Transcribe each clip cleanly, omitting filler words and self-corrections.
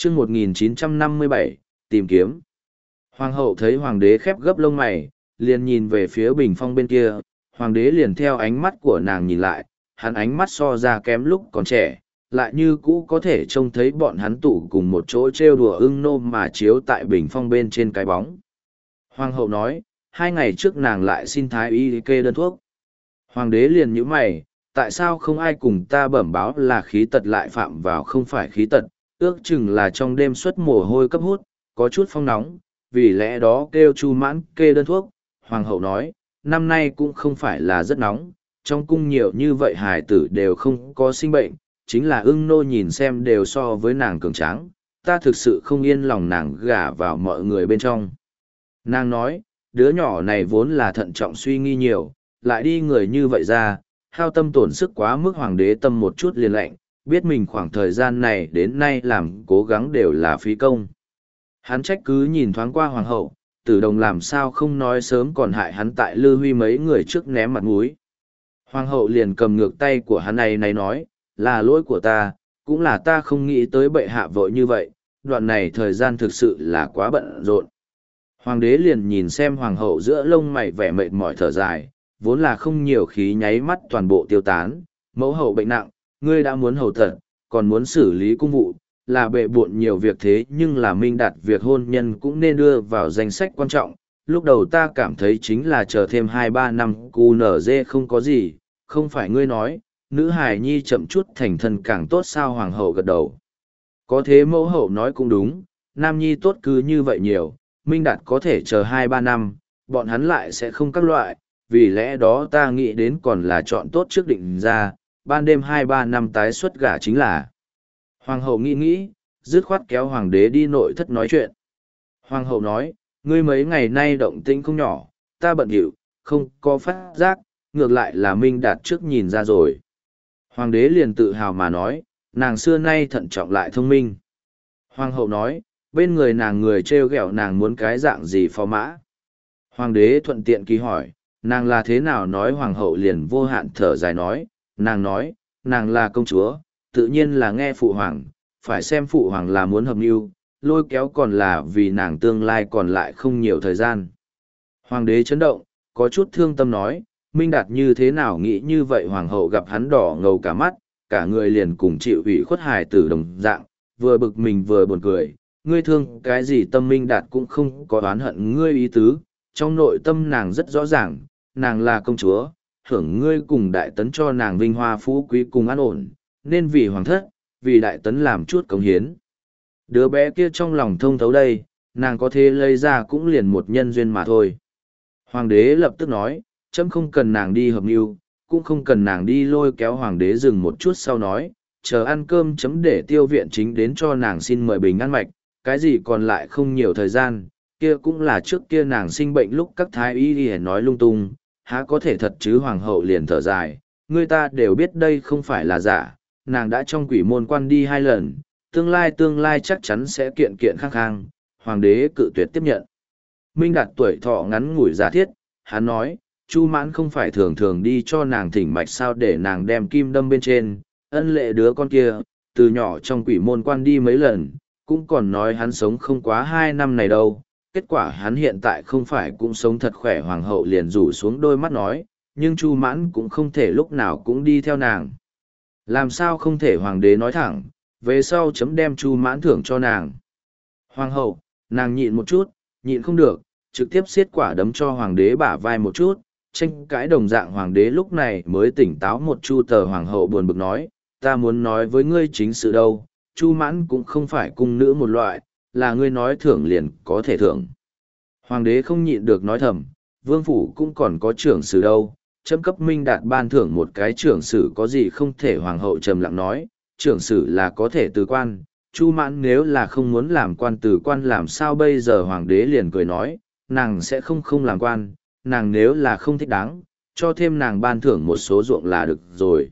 chương 1957, tìm kiếm. Hoàng hậu thấy hoàng đế khép gấp lông mày, liền nhìn về phía bình phong bên kia, hoàng đế liền theo ánh mắt của nàng nhìn lại, hắn ánh mắt so ra kém lúc còn trẻ, lại như cũ có thể trông thấy bọn hắn tụ cùng một chỗ trêu đùa ưng nô mà chiếu tại bình phong bên trên cái bóng. Hoàng hậu nói, 2 ngày trước nàng lại xin thái y kê đơn thuốc. Hoàng đế liền nhíu mày, tại sao không ai cùng ta bẩm báo là khí tật lại phạm vào không phải khí tật, ước chừng là trong đêm xuất mồ hôi cấp hút, có chút phong nóng, vì lẽ đó kêu Chu Mãn kê đơn thuốc. Hoàng hậu nói, năm nay cũng không phải là rất nóng, trong cung nhiều như vậy hài tử đều không có sinh bệnh, chính là ưng nô nhìn xem đều so với nàng cường tráng, ta thực sự không yên lòng nàng gả vào mọi người bên trong. Nàng nói, đứa nhỏ này vốn là thận trọng suy nghi nhiều, lại đi người như vậy ra, hao tâm tổn sức quá mức. Hoàng đế tâm một chút liền lạnh, biết mình khoảng thời gian này đến nay làm cố gắng đều là phí công. Hắn trách cứ nhìn thoáng qua hoàng hậu, Tử Đồng làm sao không nói sớm còn hại hắn tại Lư Huy mấy người trước ném mặt mũi. Hoàng hậu liền cầm ngược tay của hắn này nói, là lỗi của ta, cũng là ta không nghĩ tới bệ hạ vội như vậy, đoạn này thời gian thực sự là quá bận rộn. Hoàng đế liền nhìn xem hoàng hậu giữa lông mày vẻ mệt mỏi thở dài, vốn là không nhiều khí nháy mắt toàn bộ tiêu tán, mẫu hậu bệnh nặng, ngươi đã muốn hầu tận, còn muốn xử lý cung vụ, là bệ bộn nhiều việc thế nhưng là minh đạt việc hôn nhân cũng nên đưa vào danh sách quan trọng. Lúc đầu ta cảm thấy chính là chờ thêm 2-3 năm cu nở dê không có gì, không phải ngươi nói, nữ hài nhi chậm chút thành thân càng tốt sao. Hoàng hậu gật đầu. Có thế mẫu hậu nói cũng đúng, nam nhi tốt cứ như vậy nhiều, minh đạt có thể chờ 2-3 năm, bọn hắn lại sẽ không các loại, vì lẽ đó ta nghĩ đến còn là chọn tốt trước định ra, ban đêm 2-3 năm tái xuất gả chính là. Hoàng hậu nghĩ, dứt khoát kéo hoàng đế đi nội thất nói chuyện. Hoàng hậu nói, ngươi mấy ngày nay động tĩnh không nhỏ, ta bận rộn, không có phát giác, ngược lại là minh đạt trước nhìn ra rồi. Hoàng đế liền tự hào mà nói, nàng xưa nay thận trọng lại thông minh. Hoàng hậu nói, bên người nàng người trêu ghẹo nàng muốn cái dạng gì phó mã. Hoàng đế thuận tiện ký hỏi, nàng là thế nào nói. Hoàng hậu liền vô hạn thở dài nói, nàng là công chúa, tự nhiên là nghe phụ hoàng, phải xem phụ hoàng là muốn hợp mưu, lôi kéo còn là vì nàng tương lai còn lại không nhiều thời gian. Hoàng đế chấn động, có chút thương tâm nói, Minh Đạt như thế nào nghĩ như vậy. Hoàng hậu gặp hắn đỏ ngầu cả mắt, cả người liền cùng chịu ủy khuất hài tử đồng dạng, vừa bực mình vừa buồn cười. Ngươi thương cái gì tâm? Minh Đạt cũng không có oán hận ngươi ý tứ, trong nội tâm nàng rất rõ ràng, nàng là công chúa, hưởng ngươi cùng đại tấn cho nàng vinh hoa phú quý cùng an ổn, nên vì hoàng thất, vì đại tấn làm chút cống hiến. Đứa bé kia trong lòng thông thấu đây, nàng có thể lấy ra cũng liền một nhân duyên mà thôi. Hoàng đế lập tức nói, chấm không cần nàng đi hợp mưu, cũng không cần nàng đi lôi kéo. Hoàng đế dừng một chút sau nói, chờ ăn cơm chấm để Tiêu viện chính đến cho nàng xin mời bình an mạch, cái gì còn lại không nhiều thời gian, kia cũng là trước kia nàng sinh bệnh lúc các thái y đi nói lung tung, há có thể thật chứ. Hoàng hậu liền thở dài, người ta đều biết đây không phải là giả, nàng đã trong quỷ môn quan đi 2 lần, tương lai chắc chắn sẽ kiện kiện khang khang. Hoàng đế cự tuyệt tiếp nhận. Minh Đạt tuổi thọ ngắn ngủi giả thiết, hắn nói, Chu Mãn không phải thường thường đi cho nàng thỉnh mạch sao để nàng đem kim đâm bên trên, ân lệ đứa con kia, từ nhỏ trong quỷ môn quan đi mấy lần, cũng còn nói hắn sống không quá 2 năm này đâu, kết quả hắn hiện tại không phải cũng sống thật khỏe. Hoàng hậu liền rủ xuống đôi mắt nói, nhưng Chu Mãn cũng không thể lúc nào cũng đi theo nàng. Làm sao không thể? Hoàng đế nói thẳng, về sau chấm đem Chu Mãn thưởng cho nàng. Hoàng hậu, nàng nhịn một chút, nhịn không được, trực tiếp xiết quả đấm cho hoàng đế bả vai một chút, tranh cãi đồng dạng. Hoàng đế lúc này mới tỉnh táo một chu tờ. Hoàng hậu buồn bực nói, ta muốn nói với ngươi chính sự đâu, Chu Mãn cũng không phải cung nữ một loại, là ngươi nói thưởng liền có thể thưởng. Hoàng đế không nhịn được nói thầm, vương phủ cũng còn có trưởng sử đâu, chấm cấp Minh Đạt ban thưởng một cái trưởng sử có gì không thể. Hoàng hậu trầm lặng nói, trưởng sử là có thể từ quan, Chu Mãn nếu là không muốn làm quan từ quan làm sao bây giờ? Hoàng đế liền cười nói, nàng sẽ không làm quan, nàng nếu là không thích đáng, cho thêm nàng ban thưởng một số ruộng là được rồi.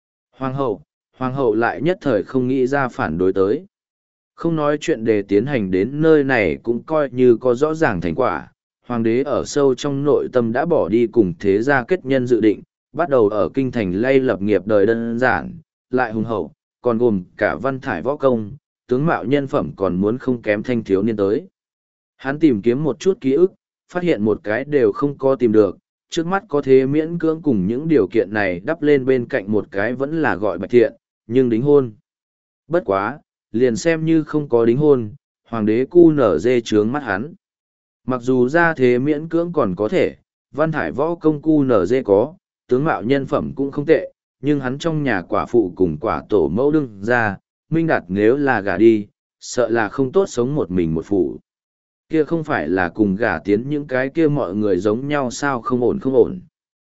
Hoàng hậu lại nhất thời không nghĩ ra phản đối tới. Không nói chuyện để tiến hành đến nơi này cũng coi như có rõ ràng thành quả. Hoàng đế ở sâu trong nội tâm đã bỏ đi cùng thế gia kết nhân dự định, bắt đầu ở kinh thành lay lập nghiệp đời đơn giản, lại hùng hậu, còn gồm cả văn thải võ công, tướng mạo nhân phẩm còn muốn không kém thanh thiếu niên tới. Hắn tìm kiếm một chút ký ức, phát hiện một cái đều không có tìm được, trước mắt có thế miễn cưỡng cùng những điều kiện này đắp lên bên cạnh một cái vẫn là gọi Bạch Thiện, nhưng đính hôn. Bất quá, liền xem như không có đính hôn, hoàng đế cu nở dê trướng mắt hắn. Mặc dù ra thế miễn cưỡng còn có thể, văn thải võ công cu nở dê có, tướng mạo nhân phẩm cũng không tệ, nhưng hắn trong nhà quả phụ cùng quả tổ mẫu đương ra, minh đạt nếu là gả đi, sợ là không tốt sống một mình một phụ. Kia không phải là cùng gả tiến những cái kia mọi người giống nhau sao, không ổn không ổn.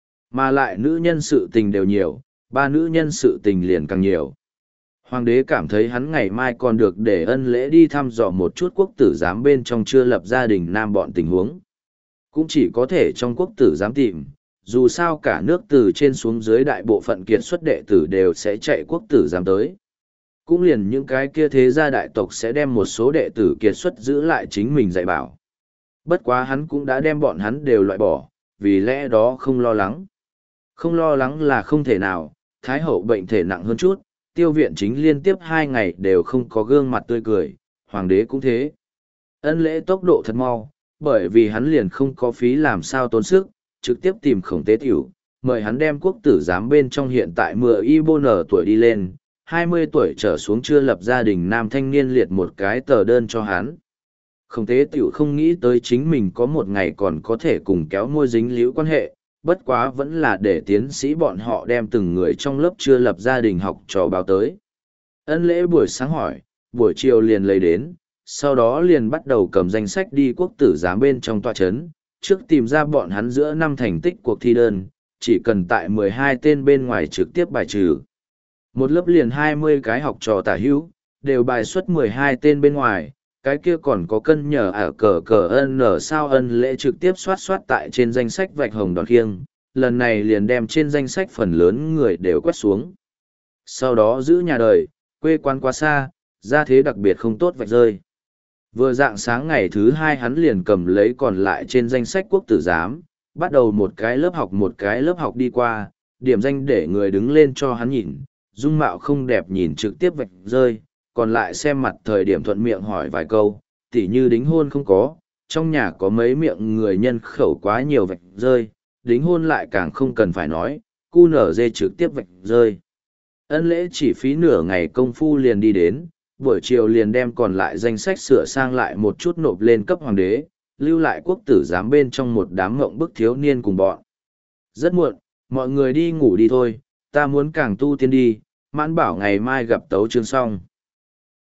Mà lại nữ nhân sự tình đều nhiều, ba nữ nhân sự tình liền càng nhiều. Hoàng đế cảm thấy hắn ngày mai còn được để ân lễ đi thăm dò một chút quốc tử giám bên trong chưa lập gia đình nam bọn tình huống. Cũng chỉ có thể trong quốc tử giám tìm, dù sao cả nước từ trên xuống dưới đại bộ phận kiệt xuất đệ tử đều sẽ chạy quốc tử giám tới. Cũng liền những cái kia thế gia đại tộc sẽ đem một số đệ tử kiệt xuất giữ lại chính mình dạy bảo. Bất quá hắn cũng đã đem bọn hắn đều loại bỏ, vì lẽ đó không lo lắng. Không lo lắng là không thể nào, Thái hậu bệnh thể nặng hơn chút, tiêu viện chính liên tiếp 2 ngày đều không có gương mặt tươi cười, hoàng đế cũng thế. Ân lễ tốc độ thật mau, bởi vì hắn liền không có phí làm sao tốn sức, trực tiếp tìm Khổng Tế Tiểu, mời hắn đem quốc tử giám bên trong hiện tại mưa y bô nở tuổi đi lên, 20 tuổi trở xuống chưa lập gia đình nam thanh niên liệt một cái tờ đơn cho hắn. Khổng Tế Tiểu không nghĩ tới chính mình có một ngày còn có thể cùng kéo môi dính líu quan hệ, bất quá vẫn là để tiến sĩ bọn họ đem từng người trong lớp chưa lập gia đình học trò báo tới. Ân lễ buổi sáng hỏi, buổi chiều liền lấy đến, sau đó liền bắt đầu cầm danh sách đi quốc tử giám bên trong tòa chấn, trước tìm ra bọn hắn giữa năm thành tích cuộc thi đơn, chỉ cần tại 12 tên bên ngoài trực tiếp bài trừ. Một lớp liền 20 cái học trò tả hữu, đều bài xuất 12 tên bên ngoài, cái kia còn có cân nhờ ở cờ cờ ân ở sao ân lễ trực tiếp soát tại trên danh sách vạch hồng đòn khiêng, lần này liền đem trên danh sách phần lớn người đều quét xuống. Sau đó giữ nhà đời, quê quán quá xa, gia thế đặc biệt không tốt vạch rơi. Vừa dạng sáng ngày thứ 2 hắn liền cầm lấy còn lại trên danh sách quốc tử giám, bắt đầu một cái lớp học đi qua, điểm danh để người đứng lên cho hắn nhìn, dung mạo không đẹp nhìn trực tiếp vạch rơi, còn lại xem mặt thời điểm thuận miệng hỏi vài câu, tỉ như đính hôn không có, trong nhà có mấy miệng người nhân khẩu quá nhiều vạch rơi, đính hôn lại càng không cần phải nói, cu nở dê trực tiếp vạch rơi. Ân lễ chỉ phí nửa ngày công phu liền đi đến, buổi chiều liền đem còn lại danh sách sửa sang lại một chút nộp lên cấp hoàng đế, lưu lại quốc tử giám bên trong một đám ngộng bức thiếu niên cùng bọn. Rất muộn, mọi người đi ngủ đi thôi, ta muốn càng tu tiên đi, mãn bảo ngày mai gặp tấu chương xong.